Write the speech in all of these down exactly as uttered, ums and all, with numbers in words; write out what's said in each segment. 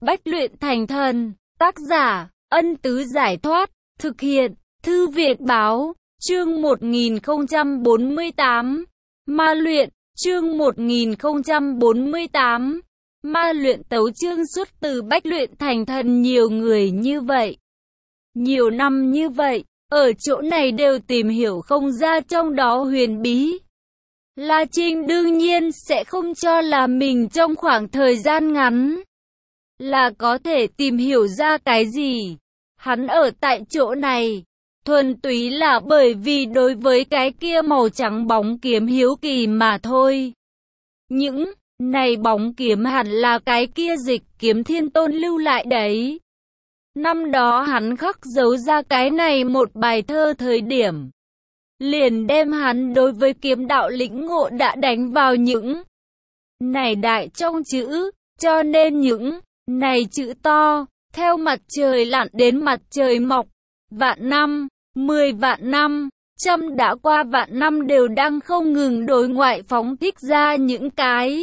Bách luyện thành thần, tác giả, Ân Tứ Giải Thoát, thực hiện, Thư viện Báo, chương một nghìn không trăm bốn mươi tám, Ma luyện, chương một nghìn không trăm bốn mươi tám, Ma luyện tấu chương xuất từ Bách luyện thành thần. Nhiều người như vậy, nhiều năm như vậy, ở chỗ này đều tìm hiểu không ra trong đó huyền bí. La Trinh đương nhiên sẽ không cho là mình trong khoảng thời gian ngắn là có thể tìm hiểu ra cái gì. Hắn ở tại chỗ này, thuần túy là bởi vì đối với cái kia màu trắng bóng kiếm hiếu kỳ mà thôi. Những này bóng kiếm hẳn là cái kia Dịch Kiếm Thiên Tôn lưu lại đấy. Năm đó hắn khắc dấu ra cái này một bài thơ thời điểm, liền đem hắn đối với kiếm đạo lĩnh ngộ đã đánh vào những này đại trong chữ, cho nên những này chữ to, theo mặt trời lặn đến mặt trời mọc, vạn năm, mười vạn năm, trăm đã qua vạn năm đều đang không ngừng đối ngoại phóng thích ra những cái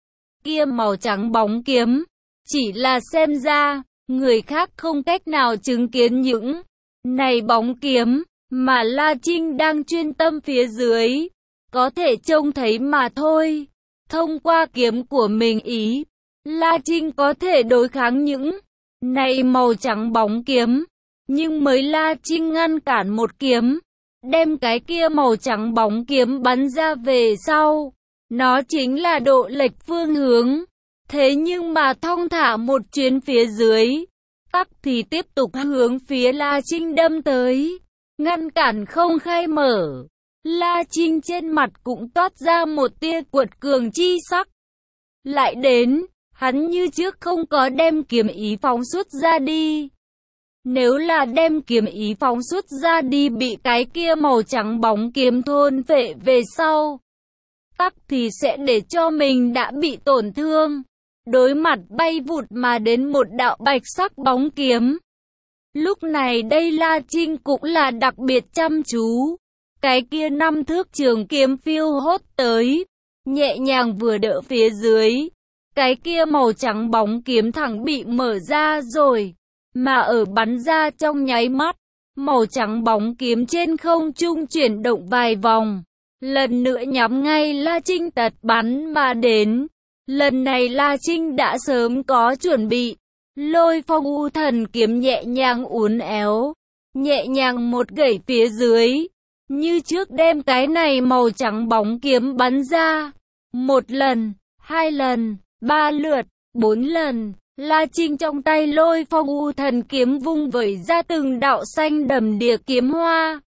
kia màu trắng bóng kiếm. Chỉ là xem ra, người khác không cách nào chứng kiến những này bóng kiếm, mà La Trinh đang chuyên tâm phía dưới, có thể trông thấy mà thôi. Thông qua kiếm của mình ý, La Trinh có thể đối kháng những này màu trắng bóng kiếm, nhưng mới La Trinh ngăn cản một kiếm, đem cái kia màu trắng bóng kiếm bắn ra về sau, nó chính là độ lệch phương hướng. Thế nhưng mà thong thả một chuyến phía dưới, tắc thì tiếp tục hướng phía La Trinh đâm tới, ngăn cản không khai mở. La Trinh trên mặt cũng toát ra một tia cuột cường chi sắc. Lại đến, hắn như trước không có đem kiếm ý phóng xuất ra đi. Nếu là đem kiếm ý phóng xuất ra đi bị cái kia màu trắng bóng kiếm thôn phệ về sau, tắc thì sẽ để cho mình đã bị tổn thương. Đối mặt bay vụt mà đến một đạo bạch sắc bóng kiếm. Lúc này đây La Trinh cũng là đặc biệt chăm chú. Cái kia năm thước trường kiếm phiêu hốt tới, nhẹ nhàng vừa đỡ phía dưới. Cái kia màu trắng bóng kiếm thẳng bị mở ra rồi, mà ở bắn ra trong nháy mắt, màu trắng bóng kiếm trên không trung chuyển động vài vòng, lần nữa nhắm ngay La Trinh tật bắn mà đến. Lần này La Trinh đã sớm có chuẩn bị, Lôi Phong U Thần kiếm nhẹ nhàng uốn éo, nhẹ nhàng một gẩy phía dưới, như trước đem cái này màu trắng bóng kiếm bắn ra. Một lần, hai lần, ba lượt, bốn lần, La Trinh trong tay Lôi Phong U Thần kiếm vung vẩy ra từng đạo xanh đầm đìa kiếm hoa.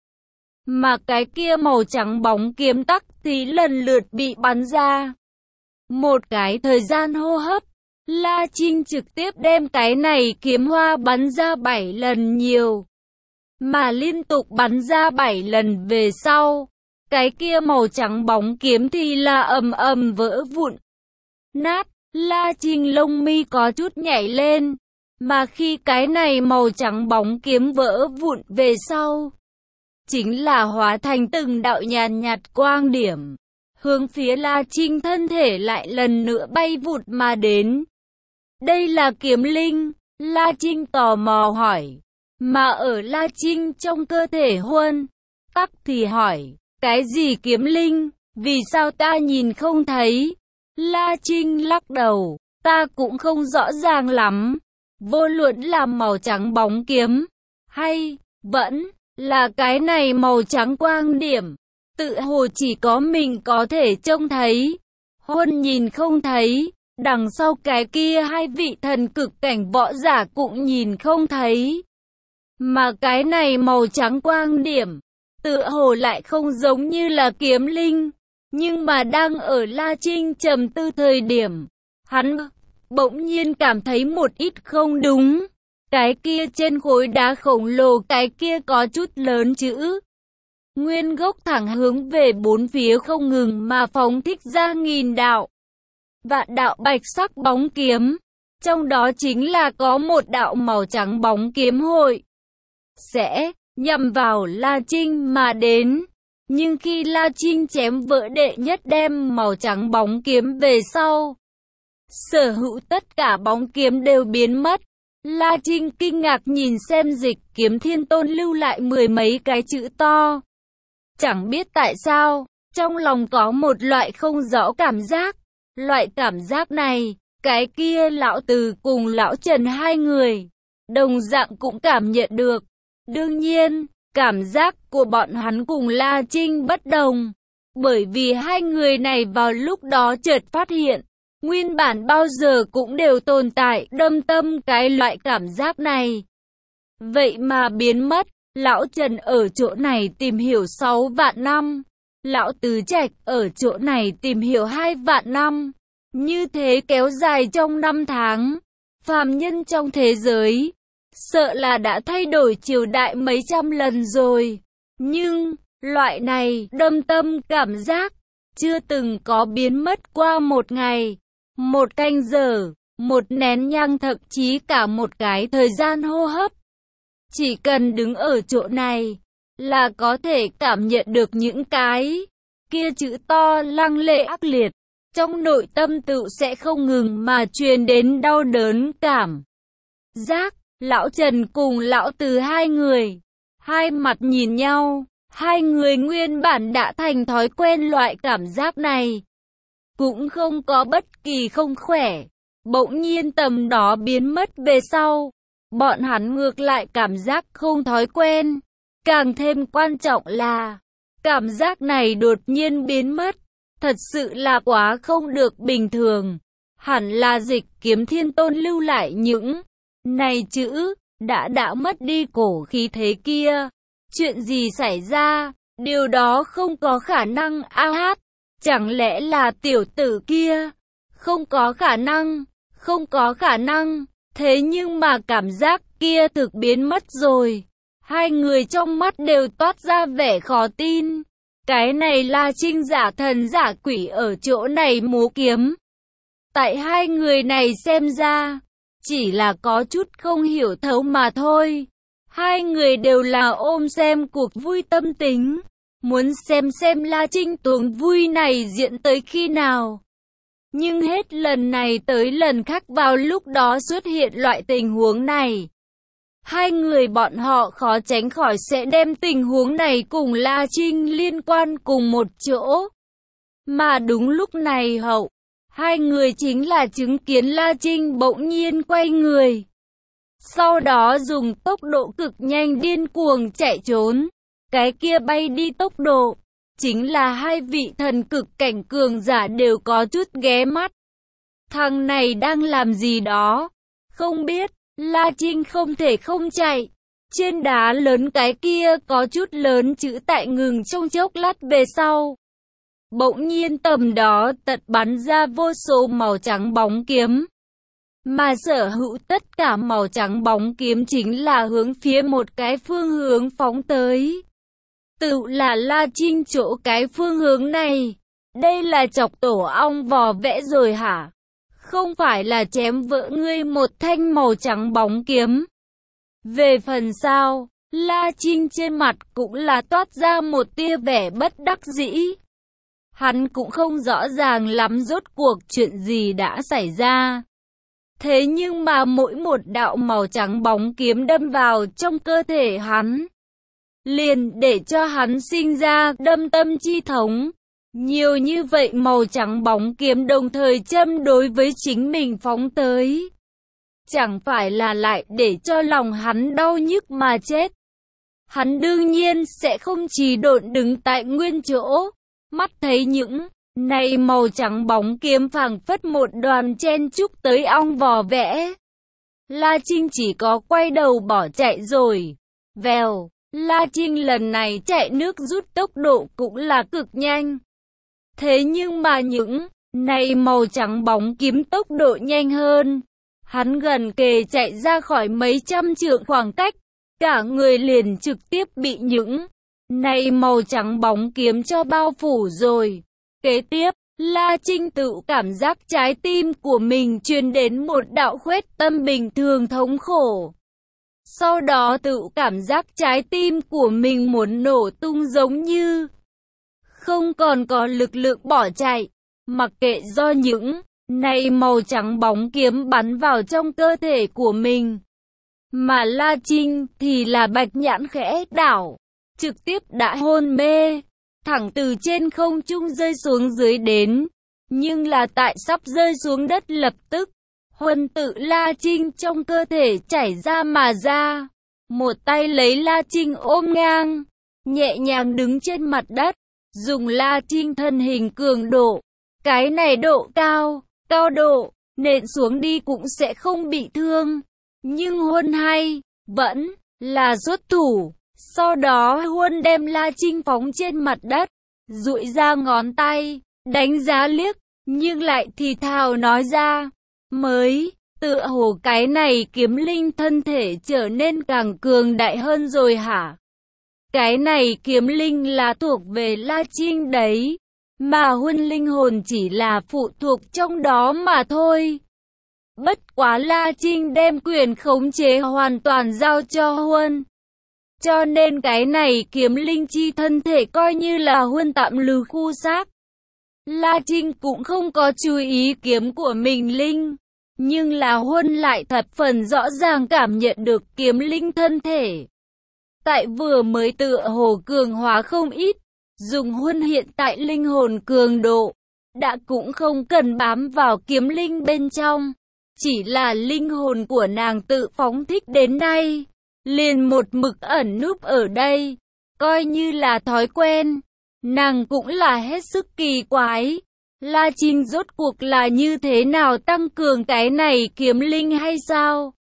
Mà cái kia màu trắng bóng kiếm tắc thì lần lượt bị bắn ra. Một cái thời gian hô hấp, La Trinh trực tiếp đem cái này kiếm hoa bắn ra bảy lần nhiều. Mà liên tục bắn ra bảy lần về sau, cái kia màu trắng bóng kiếm thì là ầm ầm vỡ vụn nát. La Trinh lông mi có chút nhảy lên, mà khi cái này màu trắng bóng kiếm vỡ vụn về sau, chính là hóa thành từng đạo nhàn nhạt quang điểm, hướng phía La Trinh thân thể lại lần nữa bay vụt mà đến. Đây là kiếm linh, La Trinh tò mò hỏi. Mà ở La Trinh trong cơ thể Huân, tắc thì hỏi, cái gì kiếm linh, vì sao ta nhìn không thấy? La Trinh lắc đầu, ta cũng không rõ ràng lắm. Vô luận là màu trắng bóng kiếm, hay vẫn là cái này màu trắng quang điểm, tự hồ chỉ có mình có thể trông thấy. Huân nhìn không thấy, đằng sau cái kia hai vị thần cực cảnh võ giả cũng nhìn không thấy. Mà cái này màu trắng quang điểm, tự hồ lại không giống như là kiếm linh. Nhưng mà đang ở La Trinh trầm tư thời điểm, hắn bỗng nhiên cảm thấy một ít không đúng. Cái kia trên khối đá khổng lồ, cái kia có chút lớn chữ nguyên gốc thẳng hướng về bốn phía không ngừng mà phóng thích ra nghìn đạo, vạn đạo bạch sắc bóng kiếm. Trong đó chính là có một đạo màu trắng bóng kiếm hội sẽ nhằm vào La Trinh mà đến. Nhưng khi La Trinh chém vỡ đệ nhất đem màu trắng bóng kiếm về sau, Sở hữu tất cả bóng kiếm đều biến mất. La Trinh kinh ngạc nhìn xem Dịch Kiếm Thiên Tôn lưu lại mười mấy cái chữ to. Chẳng biết tại sao, trong lòng có một loại không rõ cảm giác. Loại cảm giác này, cái kia lão Từ cùng lão Trần hai người, đồng dạng cũng cảm nhận được. Đương nhiên, cảm giác của bọn hắn cùng La Trinh bất đồng. Bởi vì hai người này vào lúc đó chợt phát hiện, nguyên bản bao giờ cũng đều tồn tại đâm tâm cái loại cảm giác này. Vậy mà biến mất, lão Trần ở chỗ này tìm hiểu sáu vạn năm, lão Tứ Trạch ở chỗ này tìm hiểu hai vạn năm. Như thế kéo dài trong năm tháng, phàm nhân trong thế giới, sợ là đã thay đổi triều đại mấy trăm lần rồi. Nhưng, loại này đâm tâm cảm giác, chưa từng có biến mất qua một ngày, một canh giờ, một nén nhang, thậm chí cả một cái thời gian hô hấp. Chỉ cần đứng ở chỗ này, là có thể cảm nhận được những cái kia chữ to lăng lệ ác liệt. Trong nội tâm tự sẽ không ngừng mà truyền đến đau đớn cảm giác. Lão Trần cùng lão Từ hai người, hai mặt nhìn nhau, hai người nguyên bản đã thành thói quen loại cảm giác này. Cũng không có bất kỳ không khỏe, bỗng nhiên tầm đó biến mất về sau. Bọn hắn ngược lại cảm giác không thói quen. Càng thêm quan trọng là, cảm giác này đột nhiên biến mất. Thật sự là quá không được bình thường. Hẳn là Dịch Kiếm Thiên Tôn lưu lại những này chữ, đã đã mất đi cổ khí thế kia. Chuyện gì xảy ra? Điều đó không có khả năng. A hát, chẳng lẽ là tiểu tử kia? Không có khả năng, không có khả năng. Thế nhưng mà cảm giác kia thực biến mất rồi. Hai người trong mắt đều toát ra vẻ khó tin. Cái này La Trinh giả thần giả quỷ ở chỗ này múa kiếm. Tại hai người này xem ra, chỉ là có chút không hiểu thấu mà thôi. Hai người đều là ôm xem cuộc vui tâm tính. Muốn xem xem La Trinh tuồng vui này diễn tới khi nào. Nhưng hết lần này tới lần khác vào lúc đó xuất hiện loại tình huống này. Hai người bọn họ khó tránh khỏi sẽ đem tình huống này cùng La Trinh liên quan cùng một chỗ. Mà đúng lúc này hậu, hai người chính là chứng kiến La Trinh bỗng nhiên quay người. Sau đó dùng tốc độ cực nhanh điên cuồng chạy trốn. Cái kia bay đi tốc độ, chính là hai vị thần cực cảnh cường giả đều có chút ghé mắt. Thằng này đang làm gì đó? Không biết. La Trinh không thể không chạy. Trên đá lớn cái kia có chút lớn chữ tại ngừng trong chốc lát về sau. Bỗng nhiên tầm đó tật bắn ra vô số màu trắng bóng kiếm. Mà sở hữu tất cả màu trắng bóng kiếm chính là hướng phía một cái phương hướng phóng tới. Tự là La Trinh chỗ cái phương hướng này. Đây là chọc tổ ong vò vẽ rồi hả? Không phải là chém vỡ ngươi một thanh màu trắng bóng kiếm. Về phần sau, La Trinh trên mặt cũng là toát ra một tia vẻ bất đắc dĩ. Hắn cũng không rõ ràng lắm rốt cuộc chuyện gì đã xảy ra. Thế nhưng mà mỗi một đạo màu trắng bóng kiếm đâm vào trong cơ thể hắn, liền để cho hắn sinh ra đâm tâm chi thống. Nhiều như vậy màu trắng bóng kiếm đồng thời châm đối với chính mình phóng tới. Chẳng phải là lại để cho lòng hắn đau nhức mà chết. Hắn đương nhiên sẽ không chỉ độn đứng tại nguyên chỗ. Mắt thấy những này màu trắng bóng kiếm phảng phất một đoàn chen chúc tới ong vò vẽ. La Trinh chỉ có quay đầu bỏ chạy rồi. Vèo, La Trinh lần này chạy nước rút tốc độ cũng là cực nhanh. Thế nhưng mà những này màu trắng bóng kiếm tốc độ nhanh hơn. Hắn gần kề chạy ra khỏi mấy trăm trượng khoảng cách. Cả người liền trực tiếp bị những này màu trắng bóng kiếm cho bao phủ rồi. Kế tiếp, La Trinh tự cảm giác trái tim của mình truyền đến một đạo khuếch tâm bình thường thống khổ. Sau đó tự cảm giác trái tim của mình muốn nổ tung giống như không còn có lực lượng bỏ chạy. Mặc kệ do những Này màu trắng bóng kiếm bắn vào trong cơ thể của mình. Mà La Trinh thì là bạch nhãn khẽ đảo, trực tiếp đã hôn mê, thẳng từ trên không trung rơi xuống dưới đến. Nhưng là tại sắp rơi xuống đất lập tức, huân tự La Trinh trong cơ thể chảy ra mà ra. Một tay lấy La Trinh ôm ngang, nhẹ nhàng đứng trên mặt đất, dùng La Trinh thân hình cường độ. Cái này độ cao, cao độ, nện xuống đi cũng sẽ không bị thương. Nhưng Huân hay, vẫn là xuất thủ. Sau đó Huân đem La Trinh phóng trên mặt đất, duỗi ra ngón tay, đánh giá liếc, nhưng lại thì thào nói ra. Mới, tựa hồ cái này kiếm linh thân thể trở nên càng cường đại hơn rồi hả? Cái này kiếm linh là thuộc về La Trinh đấy, mà Huân linh hồn chỉ là phụ thuộc trong đó mà thôi. Bất quá La Trinh đem quyền khống chế hoàn toàn giao cho Huân. Cho nên cái này kiếm linh chi thân thể coi như là Huân tạm lừ khu xác. La Trinh cũng không có chú ý kiếm của mình linh. Nhưng là Huân lại thập phần rõ ràng cảm nhận được kiếm linh thân thể. Tại vừa mới tựa hồ cường hóa không ít. Dùng Huân hiện tại linh hồn cường độ. Đã cũng không cần bám vào kiếm linh bên trong. Chỉ là linh hồn của nàng tự phóng thích đến nay. Liền một mực ẩn núp ở đây. Coi như là thói quen. Nàng cũng là hết sức kỳ quái. La Trinh rốt cuộc là như thế nào tăng cường cái này kiếm linh hay sao?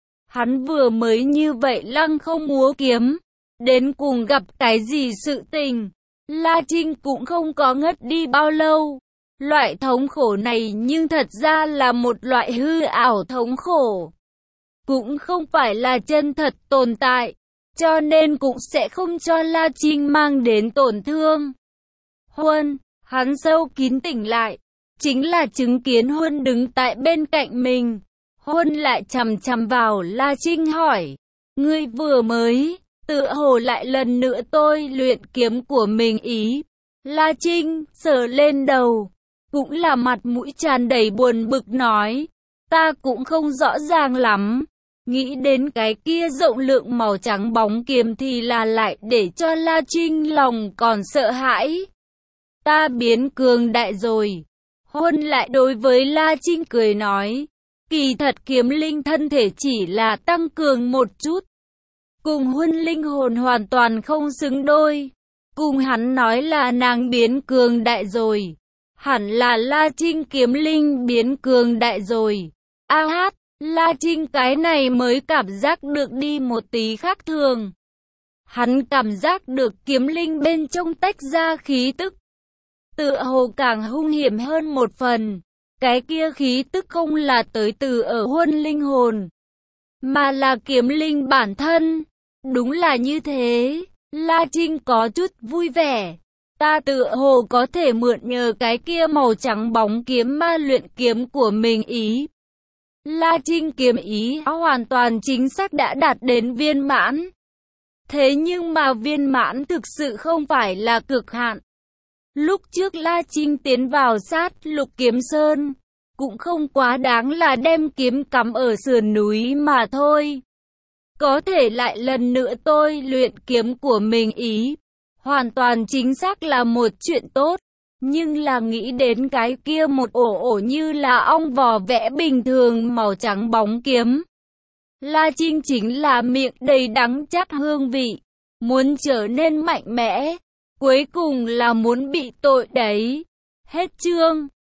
Hắn vừa mới như vậy lăng không múa kiếm. Đến cùng gặp cái gì sự tình? La Trinh cũng không có ngất đi bao lâu. Loại thống khổ này nhưng thật ra là một loại hư ảo thống khổ. Cũng không phải là chân thật tồn tại. Cho nên cũng sẽ không cho La Trinh mang đến tổn thương. Huân, hắn sâu kín tỉnh lại. Chính là chứng kiến Huân đứng tại bên cạnh mình. Huân lại chằm chằm vào La Trinh hỏi. Ngươi vừa mới, tựa hồ lại lần nữa tôi luyện kiếm của mình ý. La Trinh sờ lên đầu. Cũng là mặt mũi tràn đầy buồn bực nói. Ta cũng không rõ ràng lắm. Nghĩ đến cái kia rộng lượng màu trắng bóng kiếm thì là lại để cho La Trinh lòng còn sợ hãi. Ta biến cường đại rồi. Huân lại đối với La Trinh cười nói. Kỳ thật kiếm linh thân thể chỉ là tăng cường một chút. Cùng Huân linh hồn hoàn toàn không xứng đôi. Cùng hắn nói là nàng biến cường đại rồi. Hẳn là La Trinh kiếm linh biến cường đại rồi. A hát, La Trinh cái này mới cảm giác được đi một tí khác thường. Hắn cảm giác được kiếm linh bên trong tách ra khí tức. Tựa hồ càng hung hiểm hơn một phần. Cái kia khí tức không là tới từ ở Huân linh hồn, mà là kiếm linh bản thân. Đúng là như thế. La Trinh có chút vui vẻ. Ta tựa hồ có thể mượn nhờ cái kia màu trắng bóng kiếm ma luyện kiếm của mình ý. La Trinh kiếm ý hoàn toàn chính xác đã đạt đến viên mãn. Thế nhưng mà viên mãn thực sự không phải là cực hạn. Lúc trước La Trinh tiến vào sát Lục Kiếm Sơn, cũng không quá đáng là đem kiếm cắm ở sườn núi mà thôi. Có thể lại lần nữa tôi luyện kiếm của mình ý. Hoàn toàn chính xác là một chuyện tốt. Nhưng là nghĩ đến cái kia một ổ ổ như là ong vò vẽ bình thường màu trắng bóng kiếm. La Trinh chính là miệng đầy đắng chát hương vị. Muốn trở nên mạnh mẽ. Cuối cùng là muốn bị tội đấy. Hết chương.